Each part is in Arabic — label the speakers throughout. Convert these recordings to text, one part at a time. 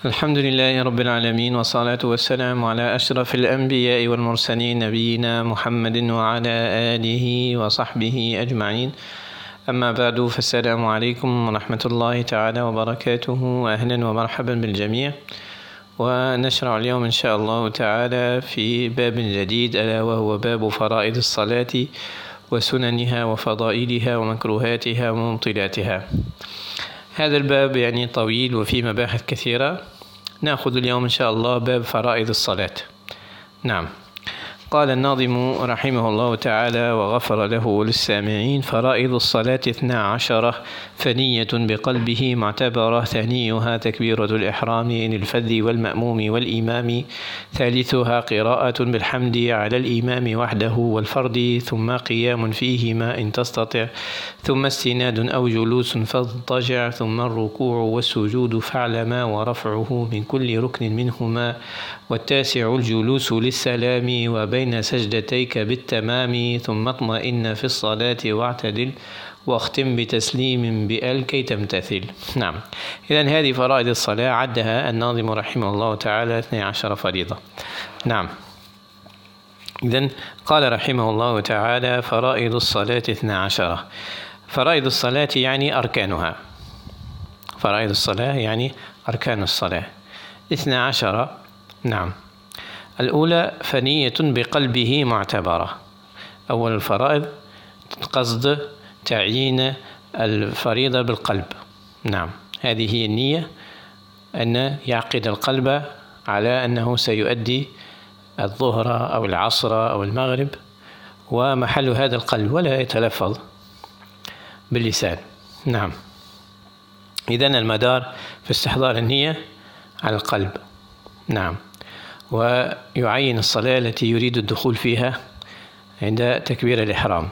Speaker 1: الحمد لله رب العالمين، والصلاة والسلام على أشرف الأنبياء والمرسلين نبينا محمد وعلى آله وصحبه أجمعين. أما بعد، فالسلام عليكم ورحمة الله تعالى وبركاته، وأهلا ومرحبا بالجميع. ونشرع اليوم إن شاء الله تعالى في باب جديد، ألا وهو باب فرائض الصلاة وسننها وفضائلها ومكروهاتها ومبطلاتها. هذا الباب طويل وفيه مباحث كثيرة. نأخذ اليوم إن شاء الله باب فرائض الصلاة. نعم. قال الناظم رحمه الله تعالى وغفر له وللسامعين: فرائض الصلاة 12، فنية بقلبه معتبرة، ثانيها تكبيرة الإحرام للفذ والمأموم والإمام، ثالثها قراءة بالحمد على الإمام وحده والفرد، ثم قيام فيهما إن تستطع، ثم استناد أو جلوس فاضطجع، ثم الركوع والسجود فاعلما، ورفعه من كل ركن منهما، والتاسع الجلوس للسلام وبين سجدتيك بالتمام، ثم اطمئن في الصلاة واعتدل، واختم بتسليم بأل كي تمتثل. نعم. إذن هذه فرائض الصلاة عدها الناظم رحمه الله تعالى 12 فريضة. نعم. إذن قال رحمه الله تعالى: فرائض الصلاة 12. فرائض الصلاة يعني أركانها. فرائض الصلاة يعني أركان الصلاة 12. نعم. الأولى فنية بقلبه معتبرة. أول الفرائض قصد تعيين الفريضة بالقلب. نعم. هذه هي النية، أن يعقد القلب على أنه سيؤدي الظهر أو العصر أو المغرب، ومحل هذا القلب، ولا يتلفظ باللسان. نعم. إذن المدار في استحضار النية على القلب. نعم. ويعين الصلاة التي يريد الدخول فيها عند تكبير الإحرام.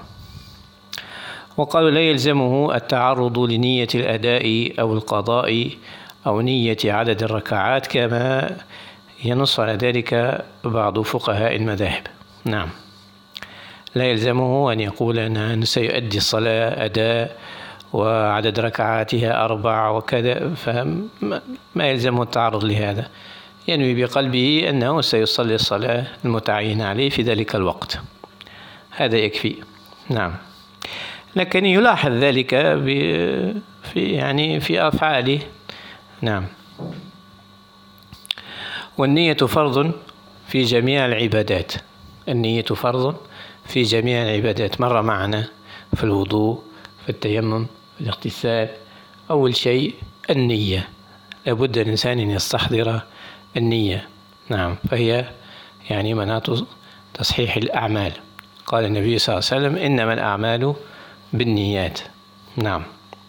Speaker 1: وقالوا لا يلزمه التعرض لنية الأداء أو القضاء أو نية عدد الركعات، كما ينص على ذلك بعض فقهاء المذاهب. نعم. لا يلزمه أن يقول أن سيؤدي الصلاة أداء وعدد ركعاتها 4 وكذا، فما يلزمه التعرض لهذا. ينوي بقلبه أنه سيصلي الصلاة المتعينة عليه في ذلك الوقت، هذا يكفي. نعم. لكن يلاحظ ذلك في أفعاله. نعم. والنية فرض في جميع العبادات. النية فرض في جميع العبادات، مر معنا في الوضوء، في التيمم، في الاغتسال. أول شيء النية، لابد الإنسان أن يستحضر النية. نعم. فهي مناط تصحيح الأعمال. قال النبي صلى الله عليه وسلم: إنما الأعمال بالنيات. نعم.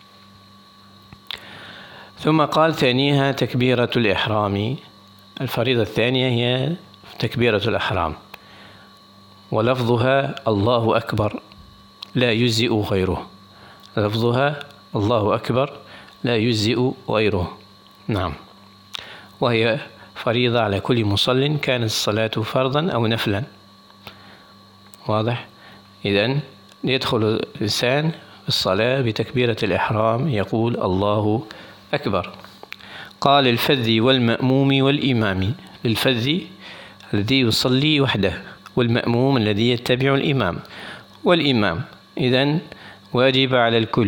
Speaker 1: ثم قال: ثانيها تكبيرة الإحرام. الفريضة الثانية هي تكبيرة الإحرام، ولفظها الله أكبر لا يجزئ غيره. لفظها الله أكبر لا يجزئ غيره. نعم. وهي فريضة على كل مصل، كانت الصلاة فرضا أو نفلا. واضح؟ إذن يدخل الإنسان في الصلاة بتكبيرة الإحرام، يقول الله أكبر. قال: الفذ والمأموم والإمام. للفذ الذي يصلي وحده، والمأموم الذي يتبع الإمام، والإمام إذن واجب على الكل.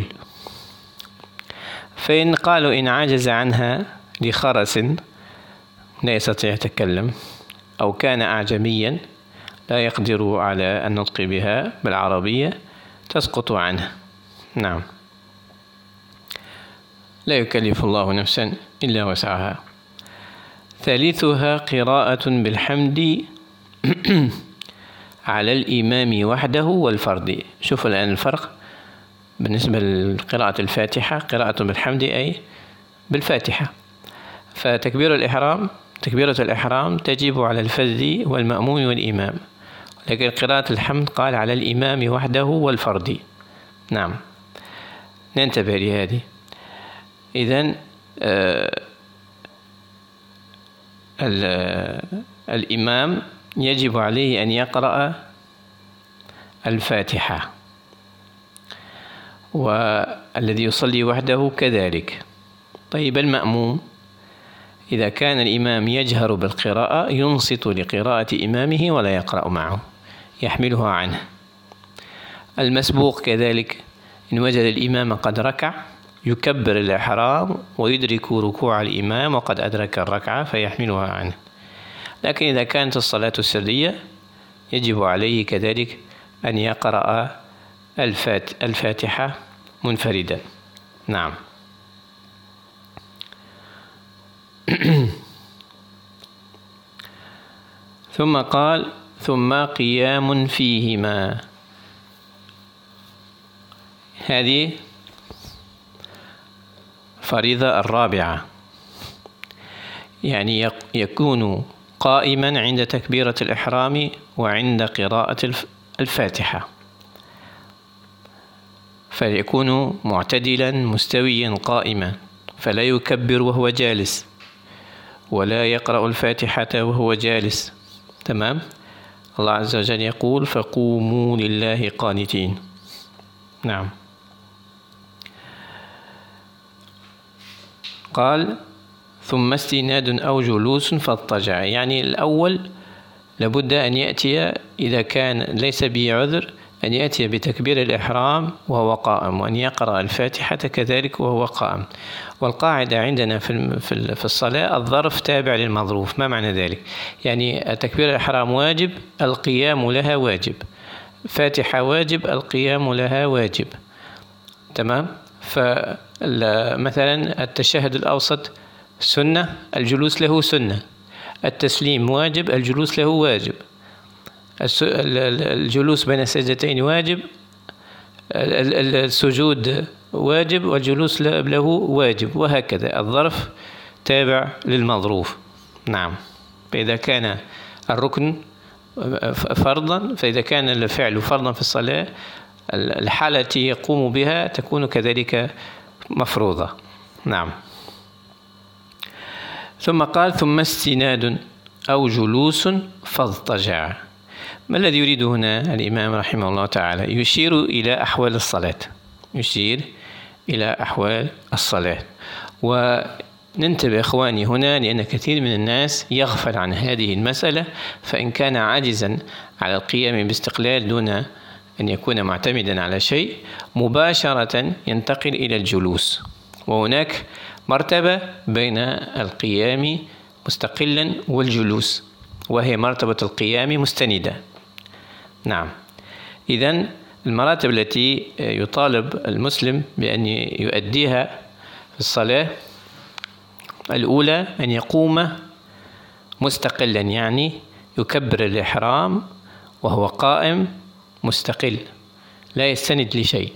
Speaker 1: فإن قالوا إن عجز عنها لخرس لا يستطيع يتكلم، أو كان أعجميا لا يقدر على النطق بها بالعربية، تسقط عنه. نعم. لا يكلف الله نفسا إلا وسعها. ثالثها قراءة بالحمد على الإمام وحده والفرد. شوف الآن الفرق بالنسبة لقراءة الفاتحة. قراءة بالحمد أي بالفاتحة. فتكبيرة الإحرام تجب على الفذ والمأموم والإمام، لكن قراءة الحمد قال على الإمام وحده والفرد. نعم. ننتبه لهذه. إذن الإمام يجب عليه أن يقرأ الفاتحة، والذي يصلي وحده كذلك. طيب المأموم إذا كان الإمام يجهر بالقراءة ينصت لقراءة إمامه ولا يقرأ معه، يحملها عنه. المسبوق كذلك إن وجد الإمام قد ركع يكبر الإحرام ويدرك ركوع الإمام وقد أدرك الركعة فيحملها عنه. لكن إذا كانت الصلاة سرية يجب عليه كذلك أن يقرأ الفاتحة منفردا. نعم. ثم قال: ثم قيام فيهما. هذه فريضة الرابعة، يعني يكون قائما عند تكبيرة الإحرام وعند قراءة الفاتحة، فيكون معتدلا مستويا قائما، فلا يكبر وهو جالس ولا يقرأ الفاتحة وهو جالس. تمام. الله عز وجل يقول: فقوموا لله قانتين. نعم. قال: ثم استناد أو جلوس فاضطجع، يعني الأول لابد أن يأتي إذا كان ليس به عذر أن يأتي بتكبير الإحرام وهو قائم، وأن يقرأ الفاتحة كذلك وهو قائم. والقاعدة عندنا في الصلاة الظرف تابع للمظروف. ما معنى ذلك؟ يعني تكبير الإحرام واجب، القيام لها واجب. فاتحة واجب، القيام لها واجب. تمام. فمثلا التشهد الأوسط سنة، الجلوس له سنة. التسليم واجب، الجلوس له واجب. الجلوس بين السجدتين واجب، السجود واجب، والجلوس له واجب، وهكذا الظرف تابع للمظروف. نعم. فإذا كان الركن فرضا، فإذا كان الفعل فرضا في الصلاة، الحالة التي يقوم بها تكون كذلك مفروضة. نعم. ثم قال: ثم استناد أو جلوس فاضطجع. ما الذي يريد هنا الإمام رحمه الله تعالى؟ يشير إلى أحوال الصلاة، يشير إلى أحوال الصلاة. وننتبه إخواني هنا، لأن كثير من الناس يغفل عن هذه المسألة، فإن كان عاجزا على القيام باستقلال دون أن يكون معتمدا على شيء مباشرة ينتقل إلى الجلوس. وهناك مرتبة بين القيام مستقلا والجلوس، وهي مرتبة القيام مستندة. نعم. إذن المراتب التي يطالب المسلم بأن يؤديها في الصلاة: الأولى أن يقوم مستقلا، يعني يكبر الإحرام وهو قائم مستقل، لا يستند لشيء،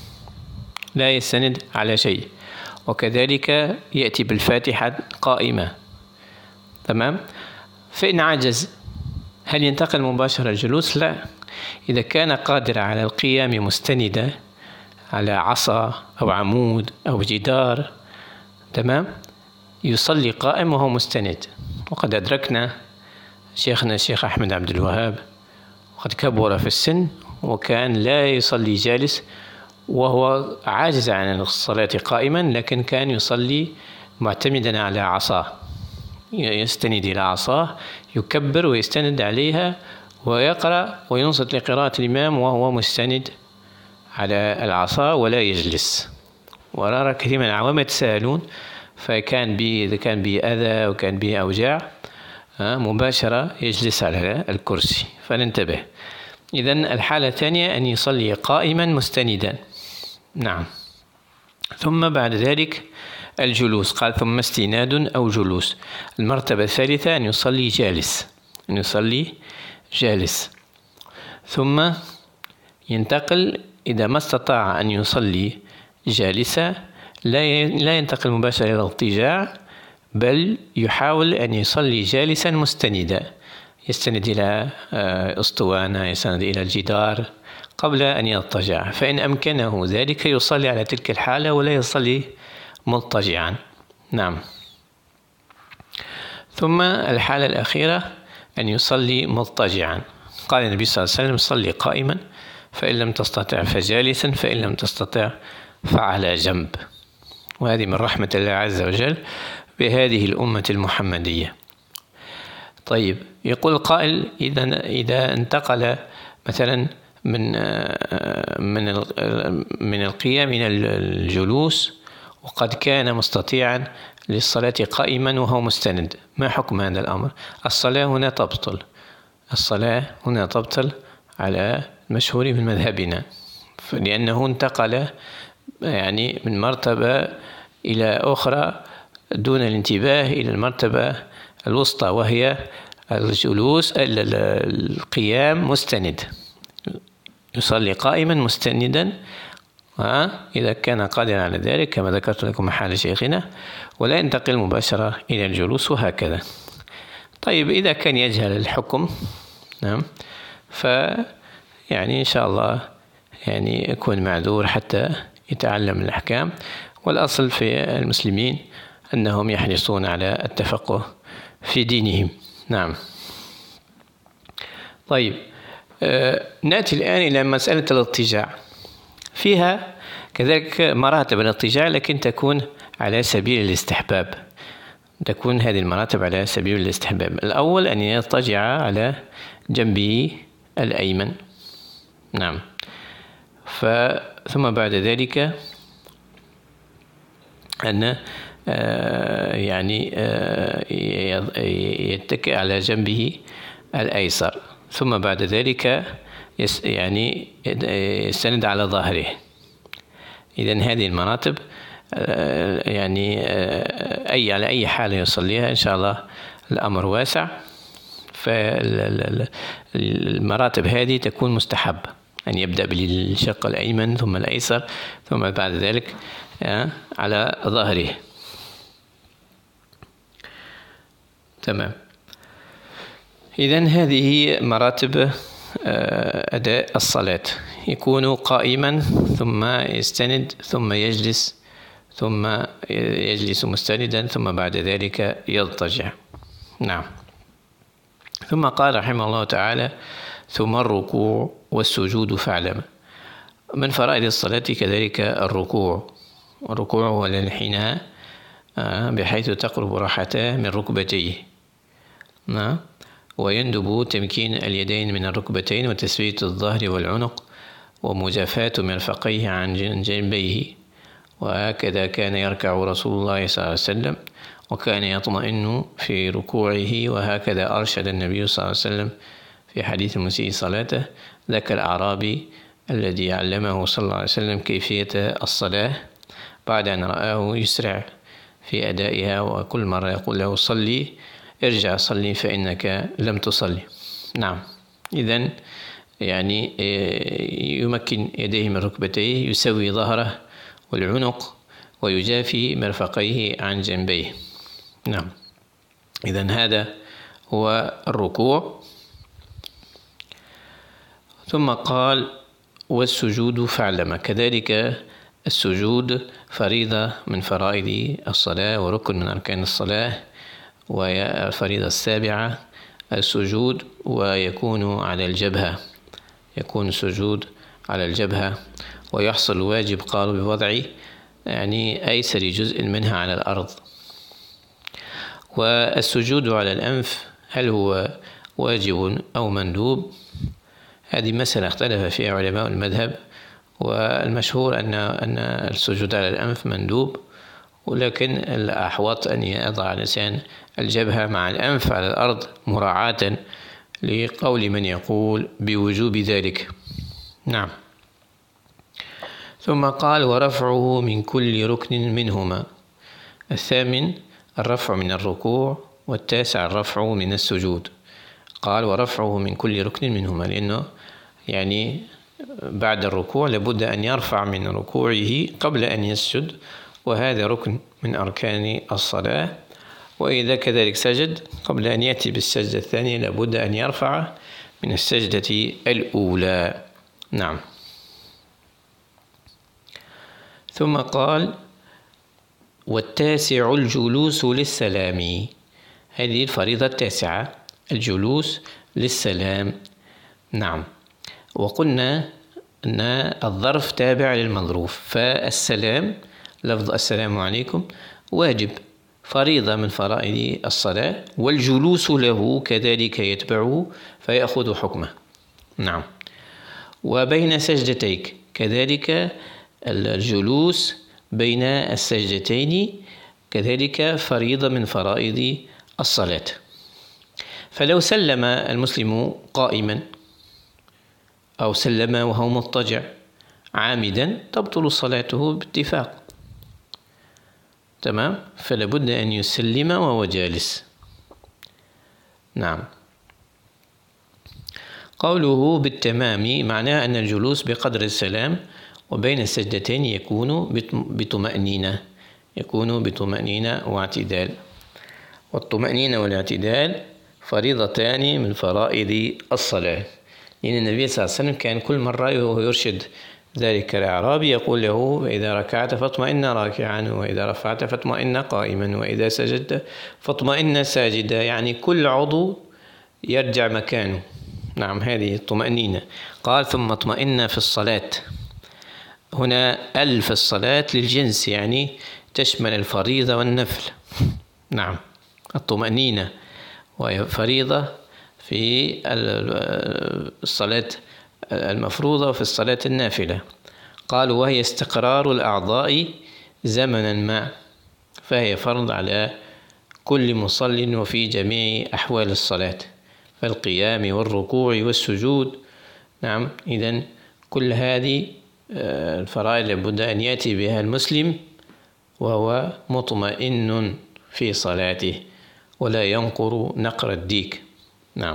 Speaker 1: لا يستند على شيء، وكذلك يأتي بالفاتحة قائمة. تمام. فإن عجز هل ينتقل مباشرة الجلوس؟ لا. إذا كان قادر على القيام مستندا على عصا أو عمود أو جدار، تمام، يصلي قائم وهو مستند. وقد أدركنا شيخنا الشيخ أحمد عبد الوهاب وقد كبر في السن وكان لا يصلي جالس وهو عاجز عن الصلاة قائما، لكن كان يصلي معتمدا على عصاه، يستند إلى عصاه، يكبر ويستند عليها ويقرأ وينصت لقراءة الإمام وهو مستند على العصا ولا يجلس. ونرى كثير من العوام يتساءلون، إذا كان به أذى وكان به أوجاع مباشرة يجلس على الكرسي، فننتبه. إذن الحالة الثانية أن يصلي قائما مستندا. نعم. ثم بعد ذلك الجلوس، قال: ثم استناد أو جلوس. المرتبة الثالثة أن يصلي جالس، أن يصلي جالس. ثم ينتقل إذا ما استطاع أن يصلي جالسا لا ينتقل مباشرة إلى الاضطجاع، بل يحاول أن يصلي جالسا مستندا، يستند إلى أسطوانة، يستند إلى الجدار قبل أن يضطجع. فإن أمكنه ذلك يصلي على تلك الحالة ولا يصلي مضطجعا. نعم. ثم الحالة الأخيرة أن يصلي مضطجعا. قال النبي صلى الله عليه وسلم: صلي قائما، فإن لم تستطع فجالسا، فإن لم تستطع فعلى جنب. وهذه من رحمة الله عز وجل بهذه الأمة المحمدية. طيب، يقول القائل: إذا انتقل مثلا من القيام إلى الجلوس وقد كان مستطيعا للصلاة قائما وهو مستند، ما حكم هذا الأمر؟ الصلاة هنا تبطل على المشهور من مذهبنا، لأنه انتقل يعني من مرتبة إلى أخرى دون الانتباه إلى المرتبة الوسطى، وهي الجلوس القيام مستند، يصلي قائما مستندا إذا كان قادرا على ذلك كما ذكرت لكم حال شيخنا، ولا ينتقل مباشرة إلى الجلوس وهكذا. طيب، إذا كان يجهل الحكم نعم، يعني إن شاء الله يعني يكون معذور حتى يتعلم الأحكام، والأصل في المسلمين أنهم يحرصون على التفقه في دينهم. نعم. طيب، نأتي الآن إلى مسألة الاضطجاع. فيها كذلك مراتب الاضطجاع، لكن تكون على سبيل الاستحباب. تكون هذه المراتب على سبيل الاستحباب. الأول أن يضطجع على جنبه الأيمن. نعم. ثم بعد ذلك أن يتكئ على جنبه الأيسر، ثم بعد ذلك يستند على ظهره. إذن هذه المراتب على أي حال يصليها إن شاء الله الأمر واسع. فالمراتب هذه تكون مستحب، أن يبدأ بالشق الأيمن ثم الأيسر ثم بعد ذلك على ظهره. تمام. إذن هذه مراتب أداء الصلاة. يكون قائما ثم يستند ثم يجلس ثم يجلس مستندا ثم بعد ذلك يضطجع. نعم. ثم قال رحمه الله تعالى: ثم الركوع والسجود فاعلم. من فرائض الصلاة كذلك الركوع. الركوع هو الانحناء بحيث تقرب راحته من ركبتيه، ويندب تمكين اليدين من الركبتين وتثبيت الظهر والعنق ومجافاة مرفقيه عن جنبيه. وهكذا كان يركع رسول الله صلى الله عليه وسلم، وكان يطمئن في ركوعه، وهكذا أرشد النبي صلى الله عليه وسلم في حديث المسيء صلاته: ذاك الأعرابي الذي علمه صلى الله عليه وسلم كيفية الصلاة بعد أن رآه يسرع في أدائها، وكل مرة يقول له: صلي، ارجع صلي فإنك لم تصلي. نعم. إذن يمكن يديه من ركبتيه، يسوي ظهره والعنق، ويجافي مرفقيه عن جنبيه. نعم. إذن هذا هو الركوع. ثم قال: والسجود فاعلم. كذلك السجود فريضة من فرائض الصلاة وركن من أركان الصلاة، وهي الفريضة السابعة السجود، ويكون على الجبهة. يكون السجود على الجبهة، ويحصل الواجب قالوا بوضع أيسر جزء منها على الأرض. والسجود على الأنف هل هو واجب أو مندوب؟ هذه مسألة اختلف فيها علماء المذهب، والمشهور أن السجود على الأنف مندوب، ولكن الأحوط أن يضع الإنسان الجبهة مع الأنف على الأرض مراعاة لقول من يقول بوجوب ذلك. نعم. ثم قال: ورفعه من كل ركن منهما. الثامن الرفع من الركوع، والتاسع الرفع من السجود. قال: ورفعه من كل ركن منهما، لأنه بعد الركوع لابد أن يرفع من ركوعه قبل أن يسجد، وهذا ركن من أركان الصلاة. وإذا كذلك سجد قبل أن يأتي بالسجدة الثانية لابد أن يرفع من السجدة الأولى. نعم. ثم قال: والتاسع الجلوس للسلام. هذه الفريضة التاسعة، الجلوس للسلام. نعم. وقلنا أن الظرف تابع للمظروف، فالسلام، لفظ السلام عليكم، واجب فريضة من فرائض الصلاة، والجلوس له كذلك يتبعه فيأخذ حكمه. نعم. وبين سجدتيك كذلك الجلوس بين السجدتين كذلك فريضة من فرائض الصلاة. فلو سلم المسلم قائما أو سلم وهو مضطجع عامدا تبطل صلاته باتفاق. تمام. فلا بد أن يسلم وهو جالس. نعم. قوله بالتمام معناه أن الجلوس بقدر السلام وبين السجدتين يكون بطمأنينة واعتدال. والطمأنينة والاعتدال فريضتان من فرائض الصلاة، لأن النبي صلى الله عليه وسلم كان كل مرة يرشد ذلك الأعرابي يقول له: إذا ركعت فاطمئن راكعا، وإذا رفعت فاطمئن قائما، وإذا سجدت فاطمئن ساجدا، يعني كل عضو يرجع مكانه. نعم، هذه الطمأنينة. قال: ثم اطمئن في الصلاة. هنا في الصلاة للجنس، يعني تشمل الفريضة والنفل. نعم، الطمأنينة وهي فريضة في الصلاة المفروضة وفي الصلاة النافلة. قالوا: وهي استقرار الأعضاء زمنا ما، فهي فرض على كل مصل وفي جميع أحوال الصلاة، فالقيام والركوع والسجود. نعم، إذن كل هذه الفرائض لابد أن يأتي بها المسلم وهو مطمئن في صلاته ولا ينقر نقر الديك. نعم.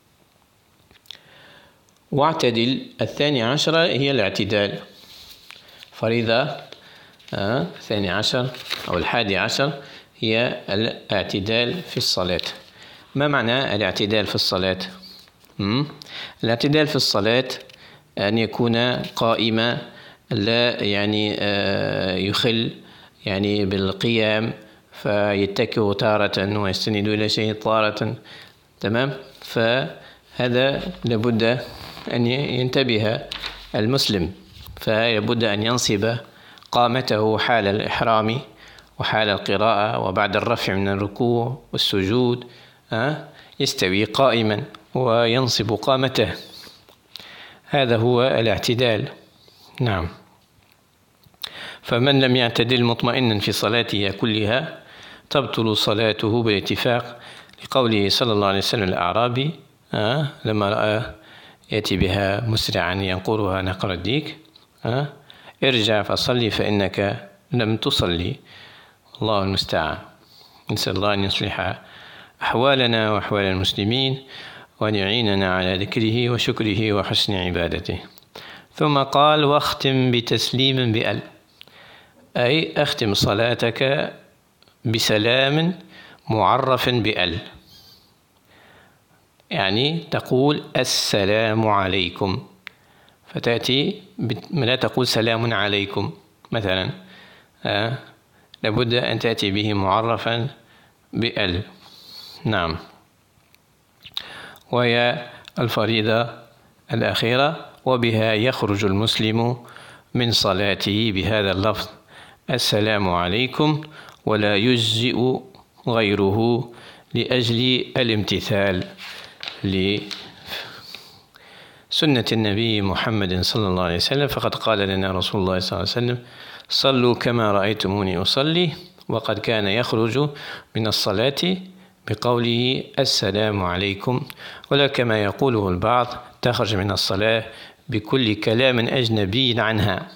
Speaker 1: واعتدل. 12 هي الاعتدال، فريضة 12 أو 11 هي الاعتدال في الصلاة. ما معنى الاعتدال في الصلاة؟ الاعتدال في الصلاة أن يكون قائما، لا يعني يخل يعني بالقيام فيتكئ تارة ويستند إلى شيء تارة. تمام. فهذا لابد أن ينتبه المسلم، فلابد أن ينصب قامته حال الإحرام وحال القراءة وبعد الرفع من الركوع والسجود، يستوي قائما وينصب قامته. هذا هو الاعتدال. نعم. فمن لم يعتدل مطمئنا في صلاته كلها تبطل صلاته بالاتفاق، لقوله صلى الله عليه وسلم الأعرابي لما رأى يأتي بها مسرعا ينقرها نقر الديك: ارجع فصلي فإنك لم تصلي. الله المستعان. نسأل الله أن يصلح أحوالنا وأحوال المسلمين وأن يعيننا على ذكره وشكره وحسن عبادته. ثم قال: واختم بتسليم بأل، أي أختم صلاتك بسلام معرف بأل، يعني تقول السلام عليكم، فتأتي لا تقول سلام عليكم مثلا، لابد أن تأتي به معرفا بأل. نعم. وهي الفريضة الأخيرة، وبها يخرج المسلم من صلاته بهذا اللفظ السلام عليكم، ولا يجزئ غيره لأجل الامتثال لسنة النبي محمد صلى الله عليه وسلم. فقد قال لنا رسول الله صلى الله عليه وسلم: صلوا كما رأيتموني أصلي. وقد كان يخرج من الصلاة بقوله السلام عليكم، ولا كما يقوله البعض تخرج من الصلاة بكل كلام أجنبي عنها،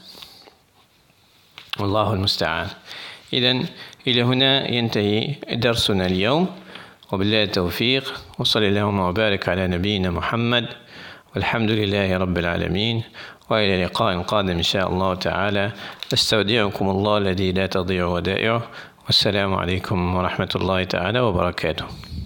Speaker 1: والله المستعان. إذن إلى هنا ينتهي درسنا اليوم، وبالله التوفيق، وصلى اللهم وبارك على نبينا محمد، والحمد لله رب العالمين، وإلى لقاء قادم إن شاء الله تعالى. أستودعكم الله الذي لا تضيع ودائعه، والسلام عليكم ورحمة الله تعالى وبركاته.